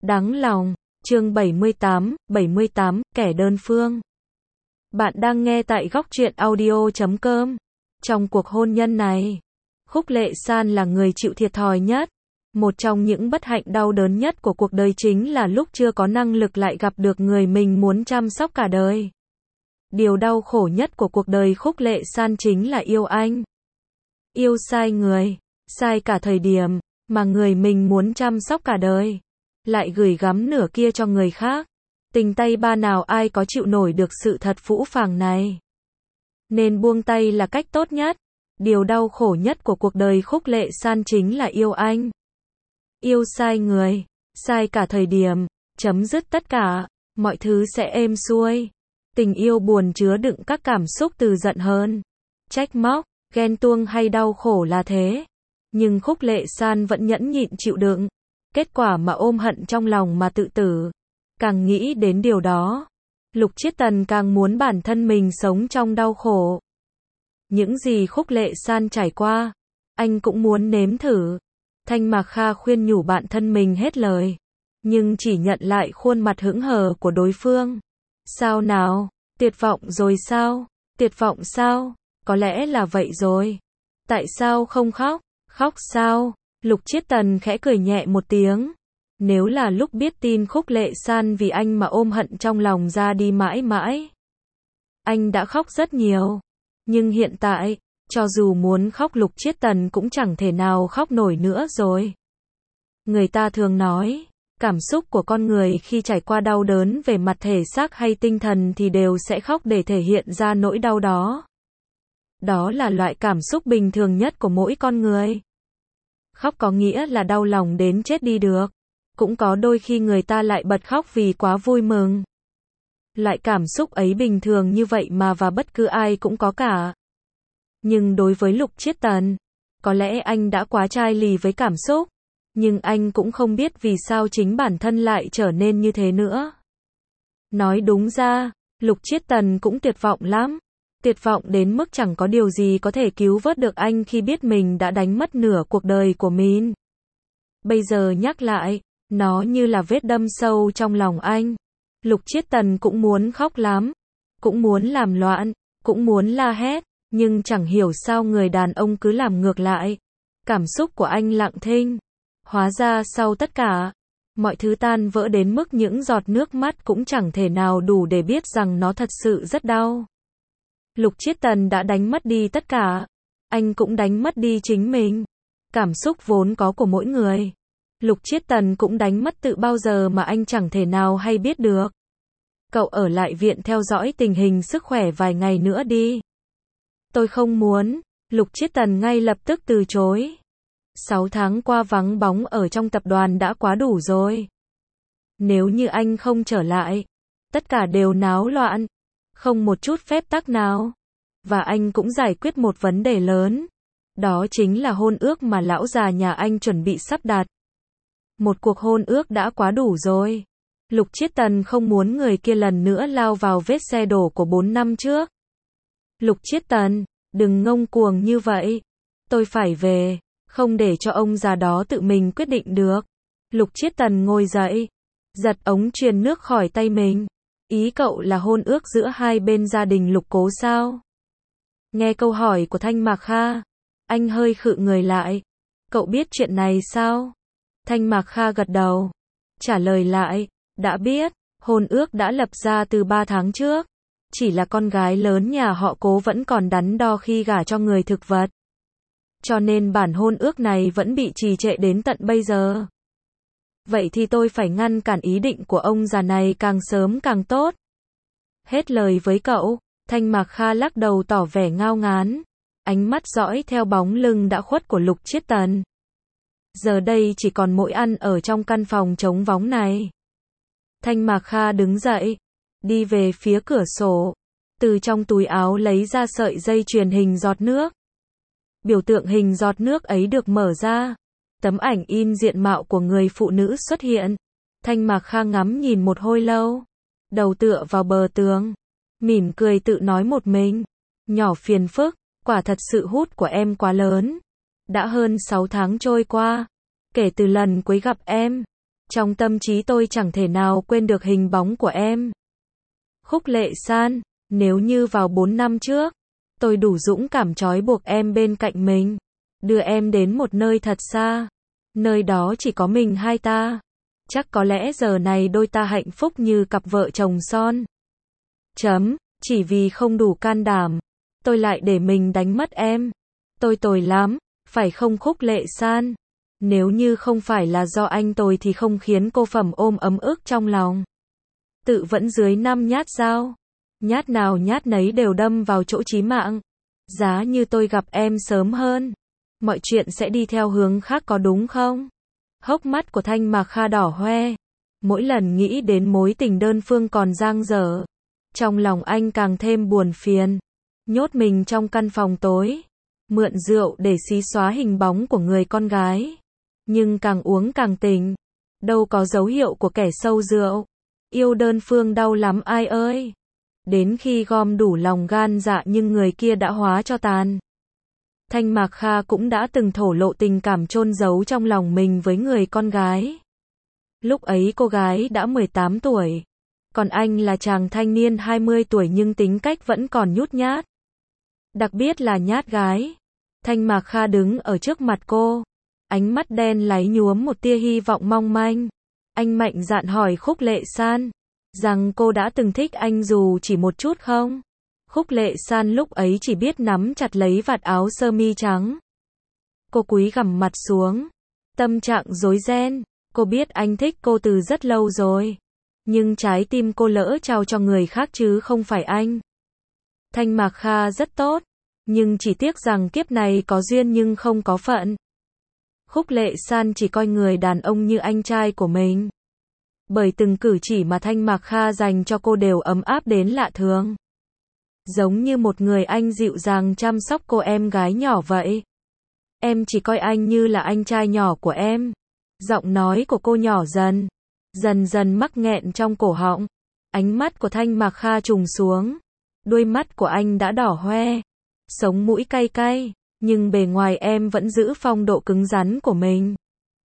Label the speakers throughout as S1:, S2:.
S1: Đáng lòng, chương 78, kẻ đơn phương. Bạn đang nghe tại Góc Truyện Audio.com. Trong cuộc hôn nhân này, Khúc Lệ San là người chịu thiệt thòi nhất. Một trong những bất hạnh đau đớn nhất của cuộc đời chính là lúc chưa có năng lực lại gặp được người mình muốn chăm sóc cả đời. Điều đau khổ nhất của cuộc đời Khúc Lệ San chính là yêu anh. Yêu sai người, sai cả thời điểm mà người mình muốn chăm sóc cả đời lại gửi gắm nửa kia cho người khác. Tình tay ba nào ai có chịu nổi được sự thật phũ phàng này. Nên buông tay là cách tốt nhất. Điều đau khổ nhất của cuộc đời Khúc Lệ San chính là yêu anh. Yêu sai người, sai cả thời điểm, chấm dứt tất cả, mọi thứ sẽ êm xuôi. Tình yêu buồn chứa đựng các cảm xúc từ giận hờn, trách móc, ghen tuông hay đau khổ là thế. Nhưng Khúc Lệ San vẫn nhẫn nhịn chịu đựng. Kết quả mà ôm hận trong lòng mà tự tử. Càng nghĩ đến điều đó, Lục Chiết Tần càng muốn bản thân mình sống trong đau khổ. Những gì Khúc Lệ San trải qua, anh cũng muốn nếm thử. Thanh Mạc Kha khuyên nhủ bạn thân mình hết lời, nhưng chỉ nhận lại khuôn mặt hững hờ của đối phương. Sao nào? Tuyệt vọng rồi sao? Tuyệt vọng sao? Có lẽ là vậy rồi. Tại sao không khóc? Khóc sao? Lục Chiết Tần khẽ cười nhẹ một tiếng. Nếu là lúc biết tin Khúc Lệ San vì anh mà ôm hận trong lòng ra đi mãi mãi, anh đã khóc rất nhiều. Nhưng hiện tại, cho dù muốn khóc Lục Chiết Tần cũng chẳng thể nào khóc nổi nữa rồi. Người ta thường nói, cảm xúc của con người khi trải qua đau đớn về mặt thể xác hay tinh thần thì đều sẽ khóc để thể hiện ra nỗi đau đó. Đó là loại cảm xúc bình thường nhất của mỗi con người. Khóc có nghĩa là đau lòng đến chết đi được. Cũng có đôi khi người ta lại bật khóc vì quá vui mừng. Loại cảm xúc ấy bình thường như vậy mà và bất cứ ai cũng có cả. Nhưng đối với Lục Chiết Tần, có lẽ anh đã quá chai lì với cảm xúc. Nhưng anh cũng không biết vì sao chính bản thân lại trở nên như thế nữa. Nói đúng ra, Lục Chiết Tần cũng tuyệt vọng lắm. Tuyệt vọng đến mức chẳng có điều gì có thể cứu vớt được anh khi biết mình đã đánh mất nửa cuộc đời của mình. Bây giờ nhắc lại, nó như là vết đâm sâu trong lòng anh. Lục Chiết Tần cũng muốn khóc lắm, cũng muốn làm loạn, cũng muốn la hét, nhưng chẳng hiểu sao người đàn ông cứ làm ngược lại. Cảm xúc của anh lặng thinh. Hóa ra sau tất cả, mọi thứ tan vỡ đến mức những giọt nước mắt cũng chẳng thể nào đủ để biết rằng nó thật sự rất đau. Lục Chiết Tần đã đánh mất đi tất cả. Anh cũng đánh mất đi chính mình. Cảm xúc vốn có của mỗi người. Lục Chiết Tần cũng đánh mất từ bao giờ mà anh chẳng thể nào hay biết được. Cậu ở lại viện theo dõi tình hình sức khỏe vài ngày nữa đi. Tôi không muốn. Lục Chiết Tần ngay lập tức từ chối. 6 tháng qua vắng bóng ở trong tập đoàn đã quá đủ rồi. Nếu như anh không trở lại, tất cả đều náo loạn. Không một chút phép tắc nào. Và anh cũng giải quyết một vấn đề lớn. Đó chính là hôn ước mà lão già nhà anh chuẩn bị sắp đặt. Một cuộc hôn ước đã quá đủ rồi. Lục Chiết Tần không muốn người kia lần nữa lao vào vết xe đổ của 4 năm trước. Lục Chiết Tần, đừng ngông cuồng như vậy. Tôi phải về, không để cho ông già đó tự mình quyết định được. Lục Chiết Tần ngồi dậy, giật ống truyền nước khỏi tay mình. Ý cậu là hôn ước giữa hai bên gia đình Lục Cố sao? Nghe câu hỏi của Thanh Mạc Kha, anh hơi khựng người lại. Cậu biết chuyện này sao? Thanh Mạc Kha gật đầu, trả lời lại, đã biết, hôn ước đã lập ra từ 3 tháng trước. Chỉ là con gái lớn nhà họ Cố vẫn còn đắn đo khi gả cho người thực vật. Cho nên bản hôn ước này vẫn bị trì trệ đến tận bây giờ. Vậy thì tôi phải ngăn cản ý định của ông già này càng sớm càng tốt. Hết lời với cậu, Thanh Mạc Kha lắc đầu tỏ vẻ ngao ngán. Ánh mắt dõi theo bóng lưng đã khuất của Lục Chiết Tần. Giờ đây chỉ còn mỗi ăn ở trong căn phòng trống vắng này. Thanh Mạc Kha đứng dậy, đi về phía cửa sổ. Từ trong túi áo lấy ra sợi dây chuyền hình giọt nước. Biểu tượng hình giọt nước ấy được mở ra. Tấm ảnh in diện mạo của người phụ nữ xuất hiện. Thanh Mạc Kha ngắm nhìn một hồi lâu. Đầu tựa vào bờ tường. Mỉm cười tự nói một mình. Nhỏ phiền phức, quả thật sự hút của em quá lớn. Đã hơn 6 tháng trôi qua. Kể từ lần cuối gặp em. Trong tâm trí tôi chẳng thể nào quên được hình bóng của em. Khúc Lệ San, nếu như vào 4 năm trước, tôi đủ dũng cảm trói buộc em bên cạnh mình, đưa em đến một nơi thật xa, nơi đó chỉ có mình hai ta, chắc có lẽ giờ này đôi ta hạnh phúc như cặp vợ chồng son. Chỉ vì không đủ can đảm, tôi lại để mình đánh mất em. Tôi tồi lắm, phải không Khúc Lệ San? Nếu như không phải là do anh tồi thì không khiến cô Phẩm ôm ấm ức trong lòng. Tự vẫn dưới 5 nhát dao. Nhát nào nhát nấy đều đâm vào chỗ chí mạng. Giá như tôi gặp em sớm hơn, mọi chuyện sẽ đi theo hướng khác có đúng không? Hốc mắt của Thanh Mạc Kha đỏ hoe. Mỗi lần nghĩ đến mối tình đơn phương còn dang dở, trong lòng anh càng thêm buồn phiền. Nhốt mình trong căn phòng tối, mượn rượu để xí xóa hình bóng của người con gái. Nhưng càng uống càng tỉnh. Đâu có dấu hiệu của kẻ sâu rượu. Yêu đơn phương đau lắm ai ơi. Đến khi gom đủ lòng gan dạ nhưng người kia đã hóa cho tàn. Thanh Mạc Kha cũng đã từng thổ lộ tình cảm chôn giấu trong lòng mình với người con gái. Lúc ấy cô gái đã 18 tuổi. Còn anh là chàng thanh niên 20 tuổi nhưng tính cách vẫn còn nhút nhát. Đặc biệt là nhát gái. Thanh Mạc Kha đứng ở trước mặt cô. Ánh mắt đen láy nhuốm một tia hy vọng mong manh. Anh mạnh dạn hỏi Khúc Lệ San rằng cô đã từng thích anh dù chỉ một chút không? Khúc Lệ San lúc ấy chỉ biết nắm chặt lấy vạt áo sơ mi trắng. Cô cúi gằm mặt xuống. Tâm trạng rối ren. Cô biết anh thích cô từ rất lâu rồi. Nhưng trái tim cô lỡ trao cho người khác chứ không phải anh. Thanh Mạc Kha rất tốt. Nhưng chỉ tiếc rằng kiếp này có duyên nhưng không có phận. Khúc Lệ San chỉ coi người đàn ông như anh trai của mình. Bởi từng cử chỉ mà Thanh Mạc Kha dành cho cô đều ấm áp đến lạ thường. Giống như một người anh dịu dàng chăm sóc cô em gái nhỏ vậy. Em chỉ coi anh như là anh trai nhỏ của em. Giọng nói của cô nhỏ dần, dần dần mắc nghẹn trong cổ họng. Ánh mắt của Thanh Mạc Kha trùng xuống. Đuôi mắt của anh đã đỏ hoe. Sống mũi cay cay. Nhưng bề ngoài em vẫn giữ phong độ cứng rắn của mình.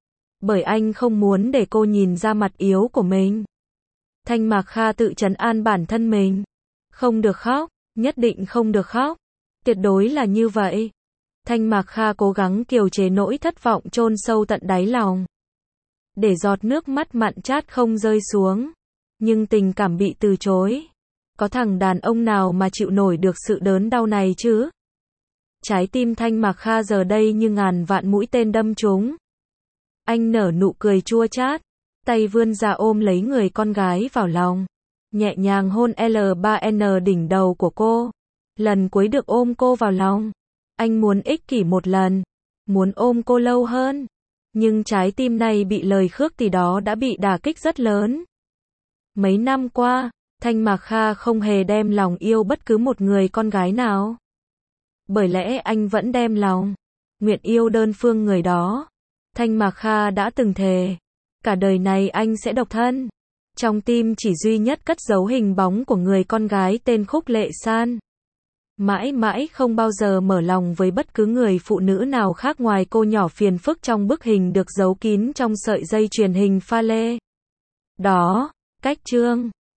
S1: Bởi anh không muốn để cô nhìn ra mặt yếu của mình. Thanh Mạc Kha tự trấn an bản thân mình. Không được khóc, nhất định không được khóc. Tuyệt đối là như vậy. Thanh Mạc Kha cố gắng kiềm chế nỗi thất vọng chôn sâu tận đáy lòng. Để giọt nước mắt mặn chát không rơi xuống. Nhưng tình cảm bị từ chối. Có thằng đàn ông nào mà chịu nổi được sự đớn đau này chứ? Trái tim Thanh Mạc Kha giờ đây như ngàn vạn mũi tên đâm trúng. Anh nở nụ cười chua chát, tay vươn ra ôm lấy người con gái vào lòng, nhẹ nhàng hôn L3N đỉnh đầu của cô. Lần cuối được ôm cô vào lòng, anh muốn ích kỷ một lần, muốn ôm cô lâu hơn. Nhưng trái tim này bị lời khước thì đó đã bị đả kích rất lớn. Mấy năm qua, Thanh Mạc Kha không hề đem lòng yêu bất cứ một người con gái nào. Bởi lẽ anh vẫn đem lòng, nguyện yêu đơn phương người đó. Thanh Mạc Kha đã từng thề, cả đời này anh sẽ độc thân. Trong tim chỉ duy nhất cất giấu hình bóng của người con gái tên Khúc Lệ San. Mãi mãi không bao giờ mở lòng với bất cứ người phụ nữ nào khác ngoài cô nhỏ phiền phức trong bức hình được giấu kín trong sợi dây chuyền hình pha lê. Đó, cách chương.